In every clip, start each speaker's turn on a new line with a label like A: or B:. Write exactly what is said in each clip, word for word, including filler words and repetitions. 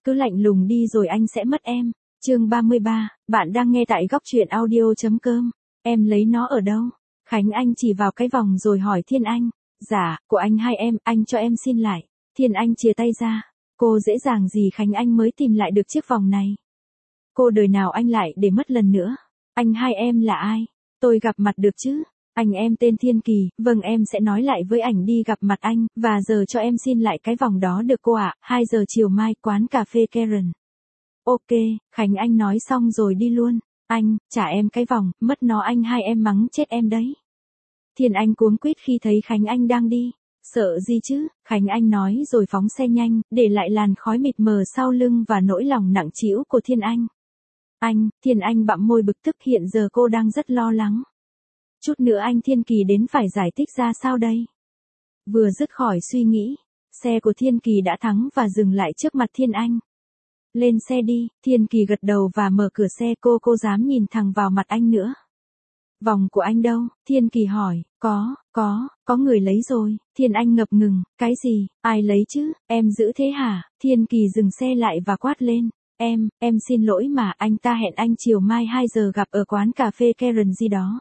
A: cứ lạnh lùng đi rồi anh sẽ mất em. Chương ba mươi ba, bạn đang nghe tại góc truyện audio chấm com. Em lấy nó ở đâu? Khánh Anh chỉ vào cái vòng rồi hỏi Thiên Anh. Dạ, của anh hai em, anh cho em xin lại. Thiên Anh chìa tay ra. Cô dễ dàng gì Khánh Anh mới tìm lại được chiếc vòng này. Cô đời nào anh lại để mất lần nữa. Anh hai em là ai? Tôi gặp mặt được chứ? Anh em tên Thiên Kỳ, vâng em sẽ nói lại với ảnh đi gặp mặt anh, và giờ cho em xin lại cái vòng đó được cô ạ, hai giờ chiều mai, quán cà phê Karen. Ok, Khánh Anh nói xong rồi đi luôn. Anh, trả em cái vòng, mất nó anh hai em mắng chết em đấy. Thiên Anh cuống quýt khi thấy Khánh Anh đang đi. Sợ gì chứ, Khánh Anh nói rồi phóng xe nhanh, để lại làn khói mịt mờ sau lưng và nỗi lòng nặng trĩu của Thiên Anh. Anh, Thiên Anh bặm môi bực tức hiện giờ cô đang rất lo lắng. Chút nữa anh Thiên Kỳ đến phải giải thích ra sao đây? Vừa dứt khỏi suy nghĩ, xe của Thiên Kỳ đã thắng và dừng lại trước mặt Thiên Anh. Lên xe đi, Thiên Kỳ gật đầu và mở cửa xe cô cô dám nhìn thẳng vào mặt anh nữa. Vòng của anh đâu? Thiên Kỳ hỏi, có, có, có người lấy rồi, Thiên Anh ngập ngừng, cái gì, ai lấy chứ, em giữ thế hả? Thiên Kỳ dừng xe lại và quát lên, em, em xin lỗi mà anh ta hẹn anh chiều mai hai giờ gặp ở quán cà phê Karen gì đó.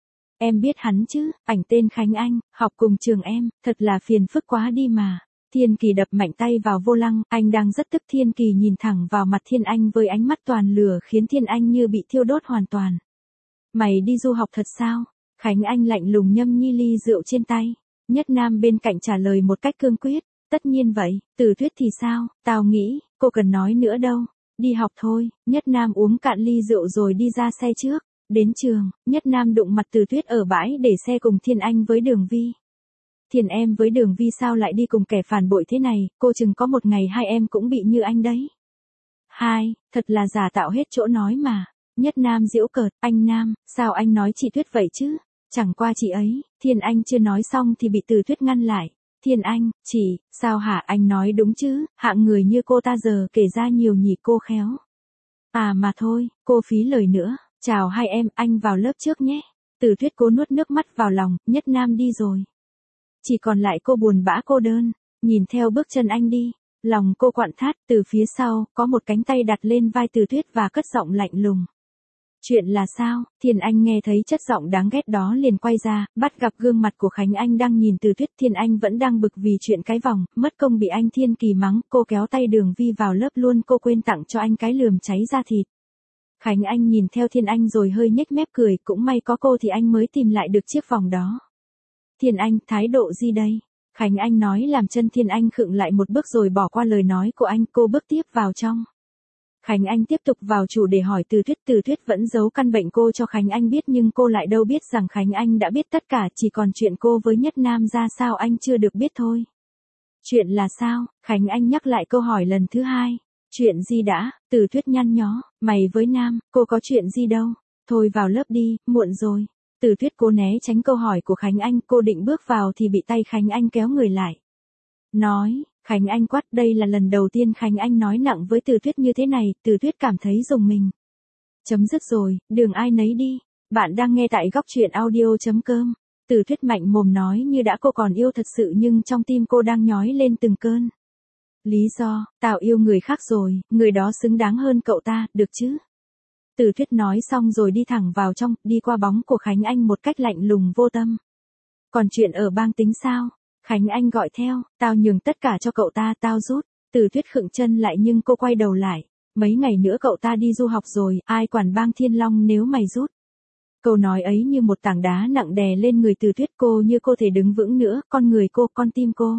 A: Em biết hắn chứ, ảnh tên Khánh Anh, học cùng trường em, thật là phiền phức quá đi mà. Thiên Kỳ đập mạnh tay vào vô lăng, anh đang rất tức. Thiên Kỳ nhìn thẳng vào mặt Thiên Anh với ánh mắt toàn lửa khiến Thiên Anh như bị thiêu đốt hoàn toàn. Mày đi du học thật sao? Khánh Anh lạnh lùng nhâm nhi ly rượu trên tay. Nhất Nam bên cạnh trả lời một cách cương quyết, tất nhiên vậy, Từ Tuyết thì sao, tao nghĩ, cô cần nói nữa đâu, đi học thôi. Nhất Nam uống cạn ly rượu rồi đi ra xe trước. Đến trường, Nhất Nam đụng mặt Từ Tuyết ở bãi để xe cùng Thiên Anh với Đường Vi. Thiên em với Đường Vi sao lại đi cùng kẻ phản bội thế này, cô chừng có một ngày hai em cũng bị như anh đấy. Hai, thật là giả tạo hết chỗ nói mà. Nhất Nam giễu cợt, anh Nam, sao anh nói chị Tuyết vậy chứ? Chẳng qua chị ấy, Thiên Anh chưa nói xong thì bị Từ Tuyết ngăn lại. Thiên Anh, chị, sao hả anh nói đúng chứ, hạng người như cô ta giờ kể ra nhiều nhỉ cô khéo. À mà thôi, cô phí lời nữa. Chào hai em, anh vào lớp trước nhé. Từ Tuyết cố nuốt nước mắt vào lòng, Nhất Nam đi rồi. Chỉ còn lại cô buồn bã cô đơn, nhìn theo bước chân anh đi, lòng cô quặn thắt. Từ phía sau, có một cánh tay đặt lên vai Từ Tuyết và cất giọng lạnh lùng. Chuyện là sao? Thiên Anh nghe thấy chất giọng đáng ghét đó liền quay ra, bắt gặp gương mặt của Khánh Anh đang nhìn Từ Tuyết. Thiên Anh vẫn đang bực vì chuyện cái vòng, mất công bị anh Thiên Kỳ mắng, cô kéo tay Đường Vi vào lớp luôn, cô quên tặng cho anh cái lườm cháy da thịt. Khánh Anh nhìn theo Thiên Anh rồi hơi nhếch mép cười, cũng may có cô thì anh mới tìm lại được chiếc vòng đó. Thiên Anh, thái độ gì đây? Khánh Anh nói làm chân Thiên Anh khựng lại một bước rồi bỏ qua lời nói của anh, cô bước tiếp vào trong. Khánh Anh tiếp tục vào chủ đề hỏi Từ Tuyết. Từ Tuyết vẫn giấu căn bệnh cô cho Khánh Anh biết nhưng cô lại đâu biết rằng Khánh Anh đã biết tất cả, chỉ còn chuyện cô với Nhất Nam ra sao anh chưa được biết thôi. Chuyện là sao? Khánh Anh nhắc lại câu hỏi lần thứ hai. Chuyện gì đã? Từ Tuyết nhăn nhó, mày với Nam, cô có chuyện gì đâu, thôi vào lớp đi, muộn rồi. Từ Tuyết cố né tránh câu hỏi của Khánh Anh, cô định bước vào thì bị tay Khánh Anh kéo người lại. Nói, Khánh Anh quát, đây là lần đầu tiên Khánh Anh nói nặng với Từ Tuyết như thế này, Từ Tuyết cảm thấy rùng mình. Chấm dứt rồi, đường ai nấy đi, bạn đang nghe tại góc truyện audio chấm com. Từ Tuyết mạnh mồm nói như đã cô còn yêu thật sự nhưng trong tim cô đang nhói lên từng cơn. Lý do, tao yêu người khác rồi, người đó xứng đáng hơn cậu ta, được chứ? Từ Tuyết nói xong rồi đi thẳng vào trong, đi qua bóng của Khánh Anh một cách lạnh lùng vô tâm. Còn chuyện ở bang tính sao? Khánh Anh gọi theo, tao nhường tất cả cho cậu ta, tao rút. Từ Tuyết khựng chân lại nhưng cô quay đầu lại. Mấy ngày nữa cậu ta đi du học rồi, ai quản bang Thiên Long nếu mày rút. Câu nói ấy như một tảng đá nặng đè lên người Từ Tuyết, cô như cô thể đứng vững nữa, con người cô, con tim cô.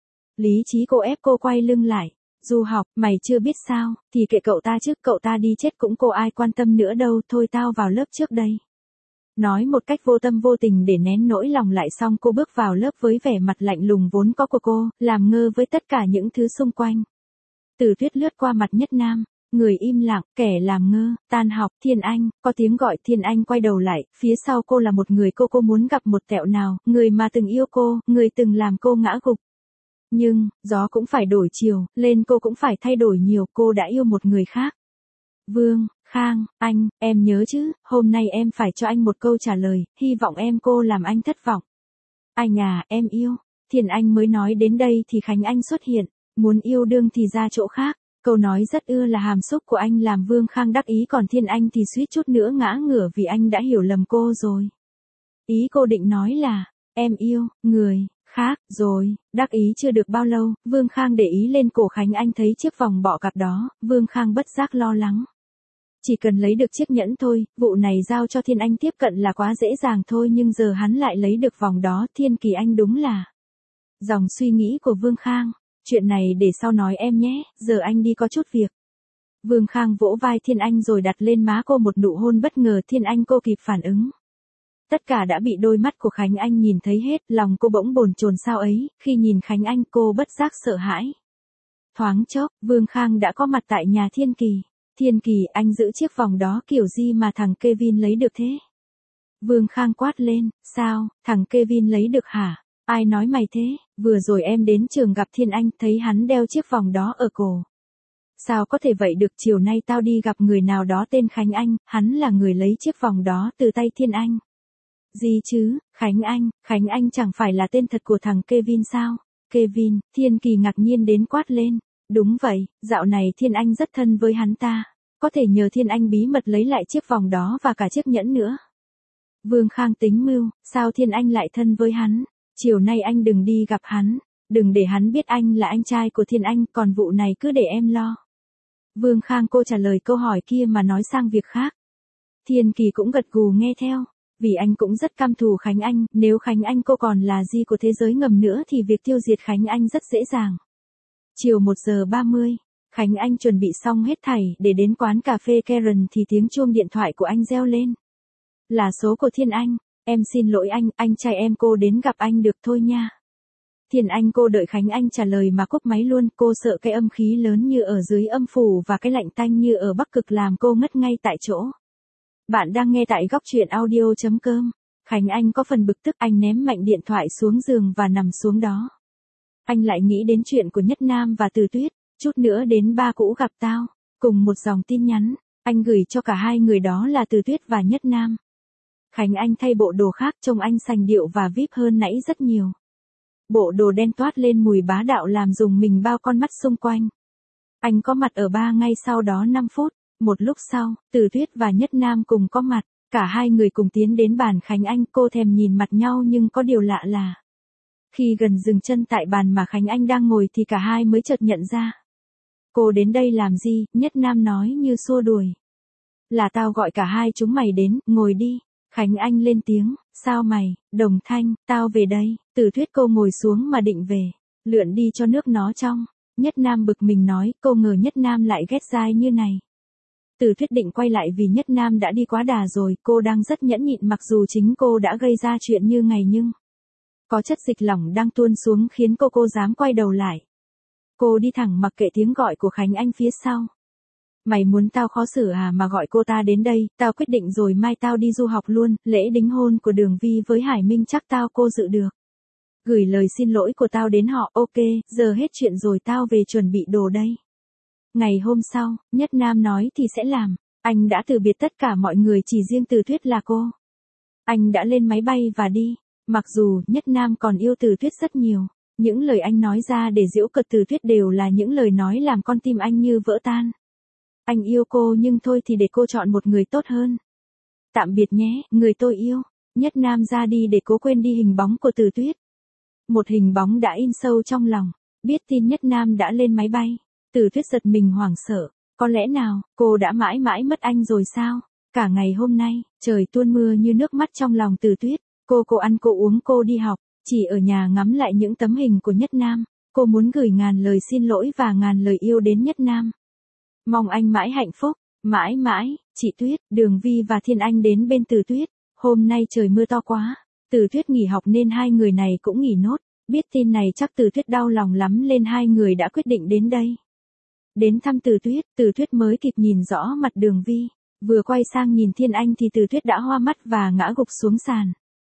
A: Lý trí cô ép cô quay lưng lại. Du học, mày chưa biết sao, thì kệ cậu ta chứ, cậu ta đi chết cũng cô ai quan tâm nữa đâu, thôi tao vào lớp trước đây. Nói một cách vô tâm vô tình để nén nỗi lòng lại xong cô bước vào lớp với vẻ mặt lạnh lùng vốn có của cô, làm ngơ với tất cả những thứ xung quanh. Từ Tuyết lướt qua mặt Nhất Nam, người im lặng, kẻ làm ngơ, tan học. Thiên Anh, có tiếng gọi. Thiên Anh quay đầu lại, phía sau cô là một người cô cô muốn gặp một tẹo nào, người mà từng yêu cô, người từng làm cô ngã gục. Nhưng, gió cũng phải đổi chiều, lên cô cũng phải thay đổi nhiều, cô đã yêu một người khác. Vương, Khang, anh, em nhớ chứ, hôm nay em phải cho anh một câu trả lời, hy vọng em cô làm anh thất vọng. Anh à, em yêu. Thiên Anh mới nói đến đây thì Khánh Anh xuất hiện, muốn yêu đương thì ra chỗ khác. Câu nói rất ưa là hàm xúc của anh làm Vương Khang đắc ý, còn Thiên Anh thì suýt chút nữa ngã ngửa vì anh đã hiểu lầm cô rồi. Ý cô định nói là, em yêu, người khác, rồi, đắc ý chưa được bao lâu, Vương Khang để ý lên cổ Khánh Anh thấy chiếc vòng bọ cạp đó, Vương Khang bất giác lo lắng. Chỉ cần lấy được chiếc nhẫn thôi, vụ này giao cho Thiên Anh tiếp cận là quá dễ dàng thôi, nhưng giờ hắn lại lấy được vòng đó, Thiên Kỳ Anh đúng là. Dòng suy nghĩ của Vương Khang, chuyện này để sau nói em nhé, giờ anh đi có chút việc. Vương Khang vỗ vai Thiên Anh rồi đặt lên má cô một nụ hôn bất ngờ, Thiên Anh cô kịp phản ứng. Tất cả đã bị đôi mắt của Khánh Anh nhìn thấy hết, lòng cô bỗng bồn chồn sao ấy, khi nhìn Khánh Anh cô bất giác sợ hãi. Thoáng chốc, Vương Khang đã có mặt tại nhà Thiên Kỳ. Thiên Kỳ, anh giữ chiếc vòng đó kiểu gì mà thằng Kevin lấy được thế? Vương Khang quát lên, sao, thằng Kevin lấy được hả? Ai nói mày thế? Vừa rồi em đến trường gặp Thiên Anh, thấy hắn đeo chiếc vòng đó ở cổ. Sao có thể vậy được, chiều nay tao đi gặp người nào đó tên Khánh Anh, hắn là người lấy chiếc vòng đó từ tay Thiên Anh. Gì chứ, Khánh Anh, Khánh Anh chẳng phải là tên thật của thằng Kevin sao? Kevin, Thiên Kỳ ngạc nhiên đến quát lên. Đúng vậy, dạo này Thiên Anh rất thân với hắn ta. Có thể nhờ Thiên Anh bí mật lấy lại chiếc vòng đó và cả chiếc nhẫn nữa. Vương Khang tính mưu, sao Thiên Anh lại thân với hắn? Chiều nay anh đừng đi gặp hắn. Đừng để hắn biết anh là anh trai của Thiên Anh, còn vụ này cứ để em lo. Vương Khang cô trả lời câu hỏi kia mà nói sang việc khác. Thiên Kỳ cũng gật gù nghe theo. Vì anh cũng rất căm thù Khánh Anh, nếu Khánh Anh cô còn là gì của thế giới ngầm nữa thì việc tiêu diệt Khánh Anh rất dễ dàng. Chiều một giờ ba mươi, Khánh Anh chuẩn bị xong hết thảy để đến quán cà phê Karen thì tiếng chuông điện thoại của anh reo lên. Là số của Thiên Anh, em xin lỗi anh, anh trai em cô đến gặp anh được thôi nha. Thiên Anh cô đợi Khánh Anh trả lời mà cúp máy luôn, cô sợ cái âm khí lớn như ở dưới âm phủ và cái lạnh tanh như ở Bắc Cực làm cô ngất ngay tại chỗ. Bạn đang nghe tại góc truyện audio chấm com. Khánh Anh có phần bực tức, anh ném mạnh điện thoại xuống giường và nằm xuống đó. Anh lại nghĩ đến chuyện của Nhất Nam và Từ Tuyết, chút nữa đến ba cũ gặp tao, cùng một dòng tin nhắn, anh gửi cho cả hai người đó là Từ Tuyết và Nhất Nam. Khánh Anh thay bộ đồ khác trông anh sành điệu và víp hơn nãy rất nhiều. Bộ đồ đen toát lên mùi bá đạo làm rùng mình bao con mắt xung quanh. Anh có mặt ở ba ngay sau đó năm phút. Một lúc sau, Từ Tuyết và Nhất Nam cùng có mặt, cả hai người cùng tiến đến bàn Khánh Anh, cô thèm nhìn mặt nhau nhưng có điều lạ là khi gần dừng chân tại bàn mà Khánh Anh đang ngồi thì cả hai mới chợt nhận ra. Cô đến đây làm gì? Nhất Nam nói như xua đuổi. Là tao gọi cả hai chúng mày đến, ngồi đi. Khánh Anh lên tiếng, sao mày, Đồng Thanh, tao về đây. Từ Tuyết cô ngồi xuống mà định về, lượn đi cho nước nó trong. Nhất Nam bực mình nói, cô ngờ Nhất Nam lại ghét dai như này. Từ Tuyết định quay lại vì Nhất Nam đã đi quá đà rồi, cô đang rất nhẫn nhịn mặc dù chính cô đã gây ra chuyện như ngày nhưng có chất dịch lỏng đang tuôn xuống khiến cô cô dám quay đầu lại. Cô đi thẳng mặc kệ tiếng gọi của Khánh Anh phía sau. Mày muốn tao khó xử à mà gọi cô ta đến đây, tao quyết định rồi mai tao đi du học luôn, lễ đính hôn của Đường Vi với Hải Minh chắc tao cô dự được. Gửi lời xin lỗi của tao đến họ, ok, giờ hết chuyện rồi tao về chuẩn bị đồ đây. Ngày hôm sau, Nhất Nam nói thì sẽ làm, anh đã từ biệt tất cả mọi người chỉ riêng Từ Tuyết là cô. Anh đã lên máy bay và đi, mặc dù Nhất Nam còn yêu Từ Tuyết rất nhiều, những lời anh nói ra để giễu cợt Từ Tuyết đều là những lời nói làm con tim anh như vỡ tan. Anh yêu cô nhưng thôi thì để cô chọn một người tốt hơn. Tạm biệt nhé, người tôi yêu. Nhất Nam ra đi để cố quên đi hình bóng của Từ Tuyết. Một hình bóng đã in sâu trong lòng, biết tin Nhất Nam đã lên máy bay. Từ Tuyết giật mình hoảng sợ, có lẽ nào, cô đã mãi mãi mất anh rồi sao? Cả ngày hôm nay, trời tuôn mưa như nước mắt trong lòng Từ Tuyết, cô cô ăn cô uống cô đi học, chỉ ở nhà ngắm lại những tấm hình của Nhất Nam, cô muốn gửi ngàn lời xin lỗi và ngàn lời yêu đến Nhất Nam. Mong anh mãi hạnh phúc, mãi mãi, chị Tuyết, Đường Vi và Thiên Anh đến bên Từ Tuyết, hôm nay trời mưa to quá, Từ Tuyết nghỉ học nên hai người này cũng nghỉ nốt, biết tin này chắc Từ Tuyết đau lòng lắm nên hai người đã quyết định đến đây. Đến thăm Từ Tuyết, Từ Tuyết mới kịp nhìn rõ mặt Đường Vi, vừa quay sang nhìn Thiên Anh thì Từ Tuyết đã hoa mắt và ngã gục xuống sàn.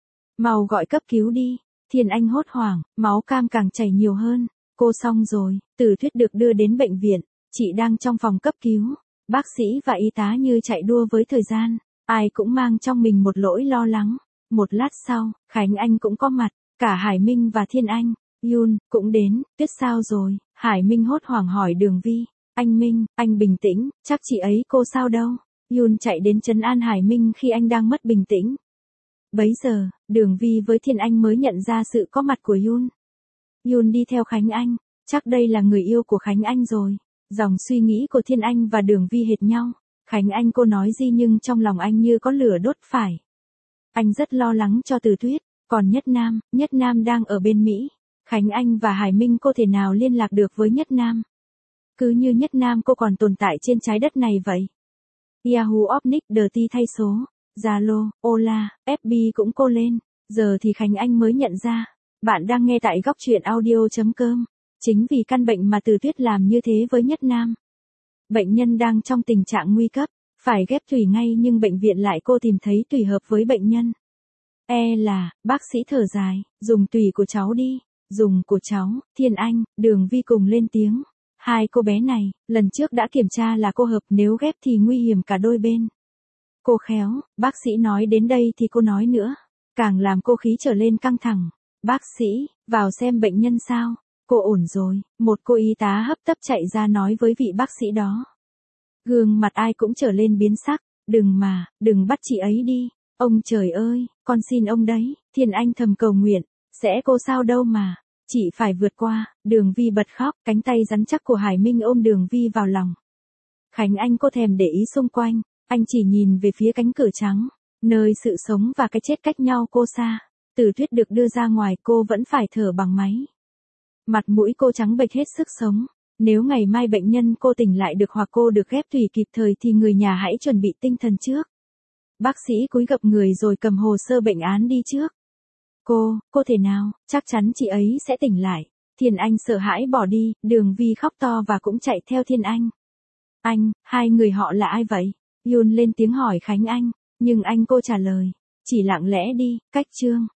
A: Mau gọi cấp cứu đi, Thiên Anh hốt hoảng, máu cam càng chảy nhiều hơn, cô xong rồi, Từ Tuyết được đưa đến bệnh viện, chị đang trong phòng cấp cứu, bác sĩ và y tá như chạy đua với thời gian, ai cũng mang trong mình một nỗi lo lắng. Một lát sau, Khánh Anh cũng có mặt, cả Hải Minh và Thiên Anh, Yun, cũng đến, Tuyết sao rồi, Hải Minh hốt hoảng hỏi Đường Vi. Anh Minh, anh bình tĩnh, chắc chị ấy cô sao đâu. Yoon chạy đến trấn an Hải Minh khi anh đang mất bình tĩnh. Bấy giờ, Đường Vi với Thiên Anh mới nhận ra sự có mặt của Yoon. Yoon đi theo Khánh Anh, chắc đây là người yêu của Khánh Anh rồi. Dòng suy nghĩ của Thiên Anh và Đường Vi hệt nhau. Khánh Anh cô nói gì nhưng trong lòng anh như có lửa đốt phải. Anh rất lo lắng cho Từ Tuyết, còn Nhất Nam, Nhất Nam đang ở bên Mỹ. Khánh Anh và Hải Minh cô thể nào liên lạc được với Nhất Nam? Cứ như Nhất Nam cô còn tồn tại trên trái đất này vậy. Yahoo Opnic Dirty thay số, Zalo, Ola, ép bê cũng cô lên. Giờ thì Khánh Anh mới nhận ra. Bạn đang nghe tại góc truyện audio chấm com. Chính vì căn bệnh mà Từ Tuyết làm như thế với Nhất Nam. Bệnh nhân đang trong tình trạng nguy cấp, phải ghép tủy ngay nhưng bệnh viện lại cô tìm thấy tủy hợp với bệnh nhân. E là, bác sĩ thở dài, dùng tủy của cháu đi, dùng của cháu, Thiên Anh, Đường Vi cùng lên tiếng. Hai cô bé này, lần trước đã kiểm tra là cô hợp, nếu ghép thì nguy hiểm cả đôi bên. Cô khéo, bác sĩ nói đến đây thì cô nói nữa, càng làm cô khí trở lên căng thẳng. Bác sĩ, vào xem bệnh nhân sao, cô ổn rồi, một cô y tá hấp tấp chạy ra nói với vị bác sĩ đó. Gương mặt ai cũng trở lên biến sắc, đừng mà, đừng bắt chị ấy đi, ông trời ơi, con xin ông đấy, Thiên Anh thầm cầu nguyện, sẽ cô sao đâu mà, chị phải vượt qua. Đường Vi bật khóc, cánh tay rắn chắc của Hải Minh ôm Đường Vi vào lòng. Khánh Anh cô thèm để ý xung quanh, anh chỉ nhìn về phía cánh cửa trắng, nơi sự sống và cái chết cách nhau cô xa. Từ Tuyết được đưa ra ngoài cô vẫn phải thở bằng máy. Mặt mũi cô trắng bệch hết sức sống. Nếu ngày mai bệnh nhân cô tỉnh lại được hoặc cô được ghép tủy kịp thời thì người nhà hãy chuẩn bị tinh thần trước. Bác sĩ cúi gập người rồi cầm hồ sơ bệnh án đi trước. Cô, cô thể nào, chắc chắn chị ấy sẽ tỉnh lại. Thiên Anh sợ hãi bỏ đi, Đường Vi khóc to và cũng chạy theo Thiên Anh. Anh, hai người họ là ai vậy? Yoon lên tiếng hỏi Khánh Anh, nhưng anh cô trả lời, chỉ lặng lẽ đi, cách Trương.